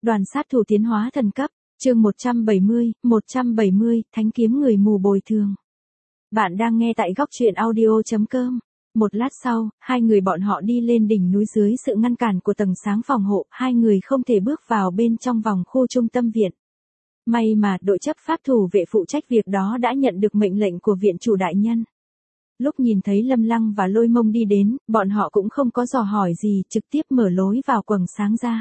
Đoàn sát thủ tiến hóa thần cấp, chương 170, thánh kiếm người mù bồi thường. Bạn đang nghe tại góc truyện audio.com. Một lát sau, hai người bọn họ đi lên đỉnh núi dưới sự ngăn cản của tầng sáng phòng hộ, hai người không thể bước vào bên trong vòng khu trung tâm viện. May mà đội chấp pháp thủ vệ phụ trách việc đó đã nhận được mệnh lệnh của viện chủ đại nhân. Lúc nhìn thấy Lâm Lăng và Lôi Mông đi đến, bọn họ cũng không có dò hỏi gì, trực tiếp mở lối vào quầng sáng ra.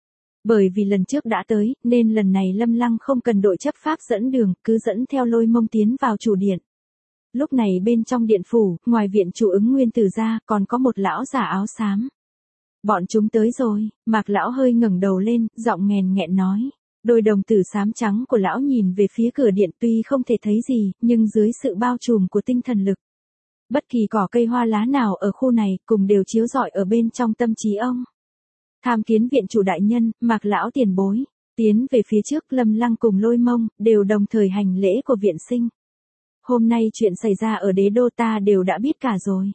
Bởi vì lần trước đã tới, nên lần này Lâm Lăng không cần đội chấp pháp dẫn đường, cứ dẫn theo Lôi Mông tiến vào chủ điện. Lúc này bên trong điện phủ, ngoài viện chủ ứng nguyên tử ra, còn có một lão giả áo xám. Bọn chúng tới rồi, Mạc lão hơi ngẩng đầu lên, giọng nghèn nghẹn nói. Đôi đồng tử xám trắng của lão nhìn về phía cửa điện, tuy không thể thấy gì, nhưng dưới sự bao trùm của tinh thần lực. Bất kỳ cỏ cây hoa lá nào ở khu này, cùng đều chiếu rọi ở bên trong tâm trí ông. Tham kiến viện chủ đại nhân, Mạc lão tiền bối. Tiến về phía trước, Lâm Lăng cùng Lôi Mông, đều đồng thời hành lễ của viện sinh. Hôm nay chuyện xảy ra ở đế đô ta đều đã biết cả rồi.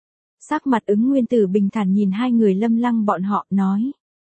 Sắc mặt ứng nguyên tử bình thản nhìn hai người Lâm Lăng bọn họ, nói.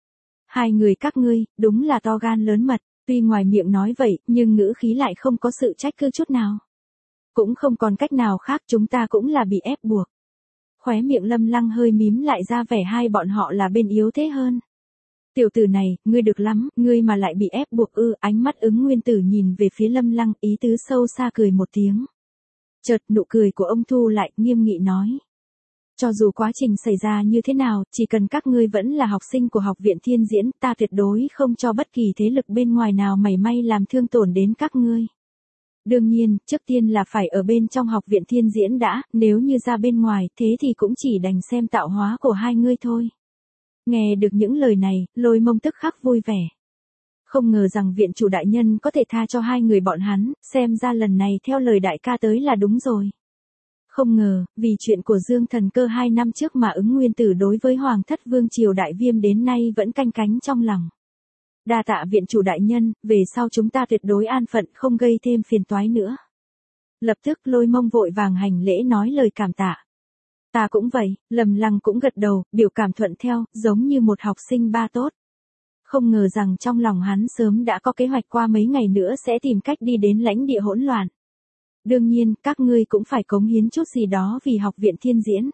Hai người các ngươi, đúng là to gan lớn mật, tuy ngoài miệng nói vậy, nhưng ngữ khí lại không có sự trách cứ chút nào. Cũng không còn cách nào khác, chúng ta cũng là bị ép buộc. Khóe miệng Lâm Lăng hơi mím lại ra vẻ hai bọn họ là bên yếu thế hơn. Tiểu tử này, ngươi được lắm, ngươi mà lại bị ép buộc ư? Ánh mắt ứng nguyên tử nhìn về phía Lâm Lăng, ý tứ sâu xa cười một tiếng. Chợt nụ cười của ông thu lại, nghiêm nghị nói. Cho dù quá trình xảy ra như thế nào, chỉ cần các ngươi vẫn là học sinh của học viện Thiên Diễn, ta tuyệt đối không cho bất kỳ thế lực bên ngoài nào mảy may làm thương tổn đến các ngươi. Đương nhiên, trước tiên là phải ở bên trong học viện Thiên Diễn đã, nếu như ra bên ngoài, thế thì cũng chỉ đành xem tạo hóa của hai ngươi thôi. Nghe được những lời này, Lôi Mông tức khắc vui vẻ. Không ngờ rằng viện chủ đại nhân có thể tha cho hai người bọn hắn, xem ra lần này theo lời đại ca tới là đúng rồi. Không ngờ, vì chuyện của Dương Thần Cơ 2 năm trước mà ứng nguyên tử đối với Hoàng thất Vương Triều Đại Viêm đến nay vẫn canh cánh trong lòng. Đa tạ viện chủ đại nhân, về sau chúng ta tuyệt đối an phận không gây thêm phiền toái nữa. Lập tức Lôi Mông vội vàng hành lễ nói lời cảm tạ. Ta cũng vậy, Lâm Lăng cũng gật đầu, biểu cảm thuận theo, giống như một học sinh ba tốt. Không ngờ rằng trong lòng hắn sớm đã có kế hoạch qua mấy ngày nữa sẽ tìm cách đi đến lãnh địa hỗn loạn. Đương nhiên, các ngươi cũng phải cống hiến chút gì đó vì học viện Thiên Diễn.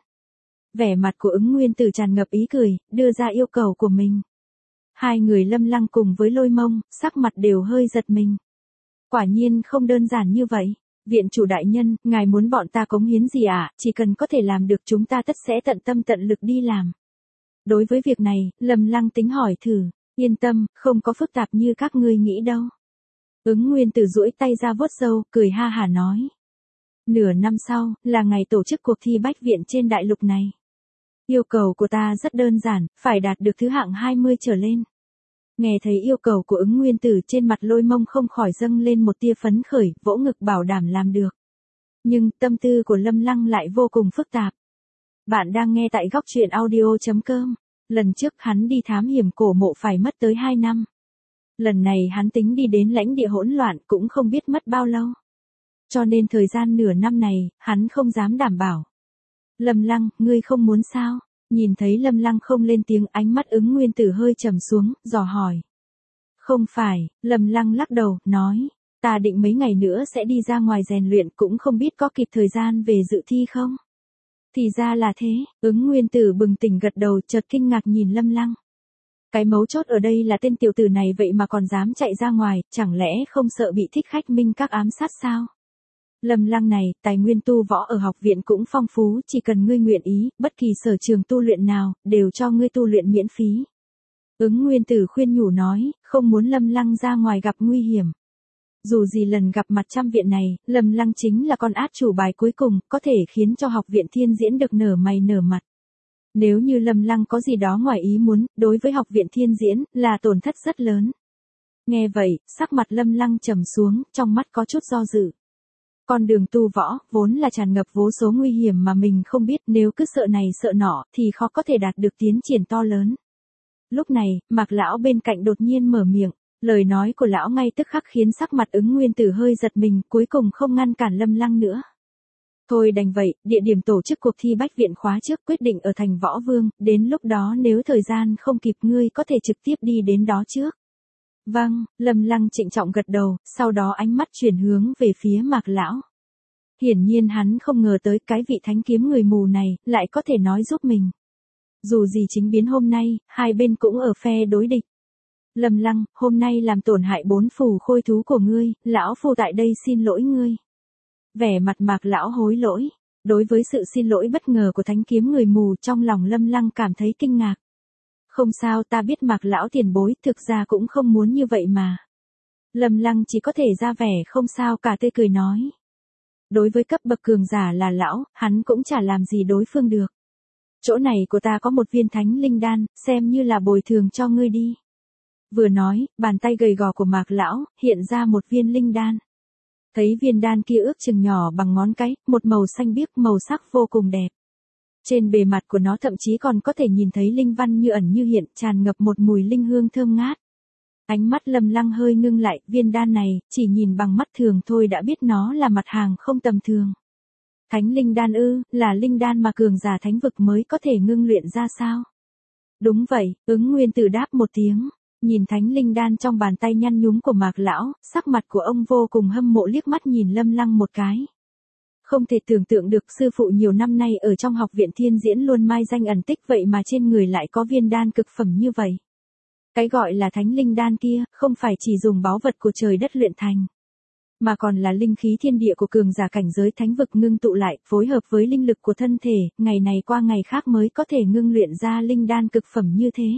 Vẻ mặt của ứng nguyên tử tràn ngập ý cười, đưa ra yêu cầu của mình. Hai người Lâm Lăng cùng với Lôi Mông, sắc mặt đều hơi giật mình. Quả nhiên không đơn giản như vậy. Viện chủ đại nhân, ngài muốn bọn ta cống hiến gì ạ? Chỉ cần có thể làm được chúng ta tất sẽ tận tâm tận lực đi làm. Đối với việc này, Lâm Lăng tính hỏi thử. Yên tâm, không có phức tạp như các ngươi nghĩ đâu. Ứng nguyên tử duỗi tay ra vuốt râu, cười ha hả nói. Nửa năm sau, là ngày tổ chức cuộc thi bách viện trên đại lục này. Yêu cầu của ta rất đơn giản, phải đạt được thứ hạng 20 trở lên. Nghe thấy yêu cầu của ứng nguyên tử, trên mặt Lôi Mông không khỏi dâng lên một tia phấn khởi, vỗ ngực bảo đảm làm được. Nhưng tâm tư của Lâm Lăng lại vô cùng phức tạp. Bạn đang nghe tại góc truyện audio.com. Lần trước hắn đi thám hiểm cổ mộ phải mất tới 2 năm. Lần này hắn tính đi đến lãnh địa hỗn loạn cũng không biết mất bao lâu. Cho nên thời gian nửa năm này, hắn không dám đảm bảo. Lâm Lăng, ngươi không muốn sao? Nhìn thấy Lâm Lăng không lên tiếng, ánh mắt ứng nguyên tử hơi trầm xuống, dò hỏi. Không phải, Lâm Lăng lắc đầu, nói. Ta định mấy ngày nữa sẽ đi ra ngoài rèn luyện, cũng không biết có kịp thời gian về dự thi không? Thì ra là thế, ứng nguyên tử bừng tỉnh gật đầu, chợt kinh ngạc nhìn Lâm Lăng. Cái mấu chốt ở đây là tên tiểu tử này vậy mà còn dám chạy ra ngoài, chẳng lẽ không sợ bị thích khách minh các ám sát sao? Lâm Lăng này, tài nguyên tu võ ở học viện cũng phong phú, chỉ cần ngươi nguyện ý, bất kỳ sở trường tu luyện nào, đều cho ngươi tu luyện miễn phí. Ứng nguyên tử khuyên nhủ nói, không muốn Lâm Lăng ra ngoài gặp nguy hiểm. Dù gì lần gặp mặt trăm viện này, Lâm Lăng chính là con át chủ bài cuối cùng, có thể khiến cho học viện Thiên Diễn được nở mày nở mặt. Nếu như Lâm Lăng có gì đó ngoài ý muốn, đối với học viện Thiên Diễn, là tổn thất rất lớn. Nghe vậy, sắc mặt Lâm Lăng trầm xuống, trong mắt có chút do dự. Con đường tu võ, vốn là tràn ngập vô số nguy hiểm mà mình không biết, nếu cứ sợ này sợ nọ, thì khó có thể đạt được tiến triển to lớn. Lúc này, Mạc lão bên cạnh đột nhiên mở miệng, lời nói của lão ngay tức khắc khiến sắc mặt ứng nguyên tử hơi giật mình, cuối cùng không ngăn cản Lâm Lăng nữa. Thôi đành vậy, địa điểm tổ chức cuộc thi bách viện khóa trước quyết định ở thành Võ Vương, đến lúc đó nếu thời gian không kịp ngươi có thể trực tiếp đi đến đó trước. Vâng, Lâm Lăng trịnh trọng gật đầu, sau đó ánh mắt chuyển hướng về phía Mạc lão. Hiển nhiên hắn không ngờ tới cái vị thánh kiếm người mù này, lại có thể nói giúp mình. Dù gì chính biến hôm nay, hai bên cũng ở phe đối địch. Lâm Lăng, hôm nay làm tổn hại 4 phù khôi thú của ngươi, lão phu tại đây xin lỗi ngươi. Vẻ mặt Mạc lão hối lỗi. Đối với sự xin lỗi bất ngờ của thánh kiếm người mù, trong lòng Lâm Lăng cảm thấy kinh ngạc. Không sao, ta biết Mạc lão tiền bối, thực ra cũng không muốn như vậy mà. Lâm Lăng chỉ có thể ra vẻ không sao cả, tươi cười nói. Đối với cấp bậc cường giả là lão, hắn cũng chả làm gì đối phương được. Chỗ này của ta có một viên thánh linh đan, xem như là bồi thường cho ngươi đi. Vừa nói, bàn tay gầy gò của Mạc lão hiện ra một viên linh đan. Thấy viên đan kia ước chừng nhỏ bằng ngón cái, một màu xanh biếc, màu sắc vô cùng đẹp. Trên bề mặt của nó thậm chí còn có thể nhìn thấy linh văn như ẩn như hiện, tràn ngập một mùi linh hương thơm ngát. Ánh mắt Lâm Lăng hơi ngưng lại, viên đan này, chỉ nhìn bằng mắt thường thôi đã biết nó là mặt hàng không tầm thường. Thánh linh đan ư, là linh đan mà cường giả thánh vực mới có thể ngưng luyện ra sao? Đúng vậy, Ứng Nguyên Tử đáp một tiếng. Nhìn thánh linh đan trong bàn tay nhăn nhúm của Mạc lão, sắc mặt của ông vô cùng hâm mộ, liếc mắt nhìn Lâm Lăng một cái. Không thể tưởng tượng được sư phụ nhiều năm nay ở trong học viện Thiên Diễn luôn mai danh ẩn tích, vậy mà trên người lại có viên đan cực phẩm như vậy. Cái gọi là thánh linh đan kia, không phải chỉ dùng báu vật của trời đất luyện thành, mà còn là linh khí thiên địa của cường giả cảnh giới thánh vực ngưng tụ lại, phối hợp với linh lực của thân thể, ngày này qua ngày khác mới có thể ngưng luyện ra linh đan cực phẩm như thế.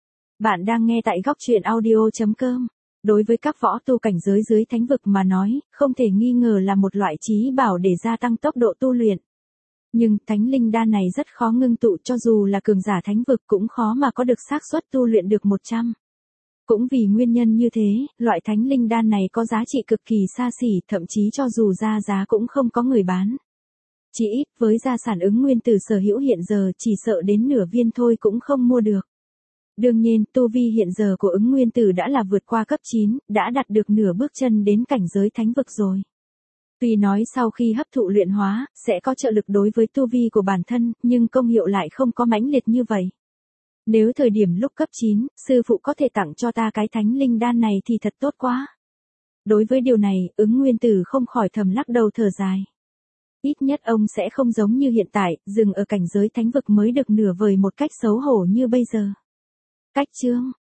Bạn đang nghe tại góc truyện audio.com. Đối với các võ tu cảnh giới dưới thánh vực mà nói, không thể nghi ngờ là một loại chí bảo để gia tăng tốc độ tu luyện. Nhưng thánh linh đan này rất khó ngưng tụ, cho dù là cường giả thánh vực cũng khó mà có được xác suất tu luyện được 100. Cũng vì nguyên nhân như thế, loại thánh linh đan này có giá trị cực kỳ xa xỉ, thậm chí cho dù ra giá cũng không có người bán. Chỉ ít với gia sản Ứng Nguyên Tử sở hữu hiện giờ, chỉ sợ đến nửa viên thôi cũng không mua được. Đương nhiên, tu vi hiện giờ của Ứng Nguyên Tử đã là vượt qua cấp 9, đã đạt được nửa bước chân đến cảnh giới thánh vực rồi. Tuy nói sau khi hấp thụ luyện hóa, sẽ có trợ lực đối với tu vi của bản thân, nhưng công hiệu lại không có mãnh liệt như vậy. Nếu thời điểm lúc cấp 9, sư phụ có thể tặng cho ta cái thánh linh đan này thì thật tốt quá. Đối với điều này, Ứng Nguyên Tử không khỏi thầm lắc đầu thở dài. Ít nhất ông sẽ không giống như hiện tại, dừng ở cảnh giới thánh vực mới được nửa vời một cách xấu hổ như bây giờ. Cách chương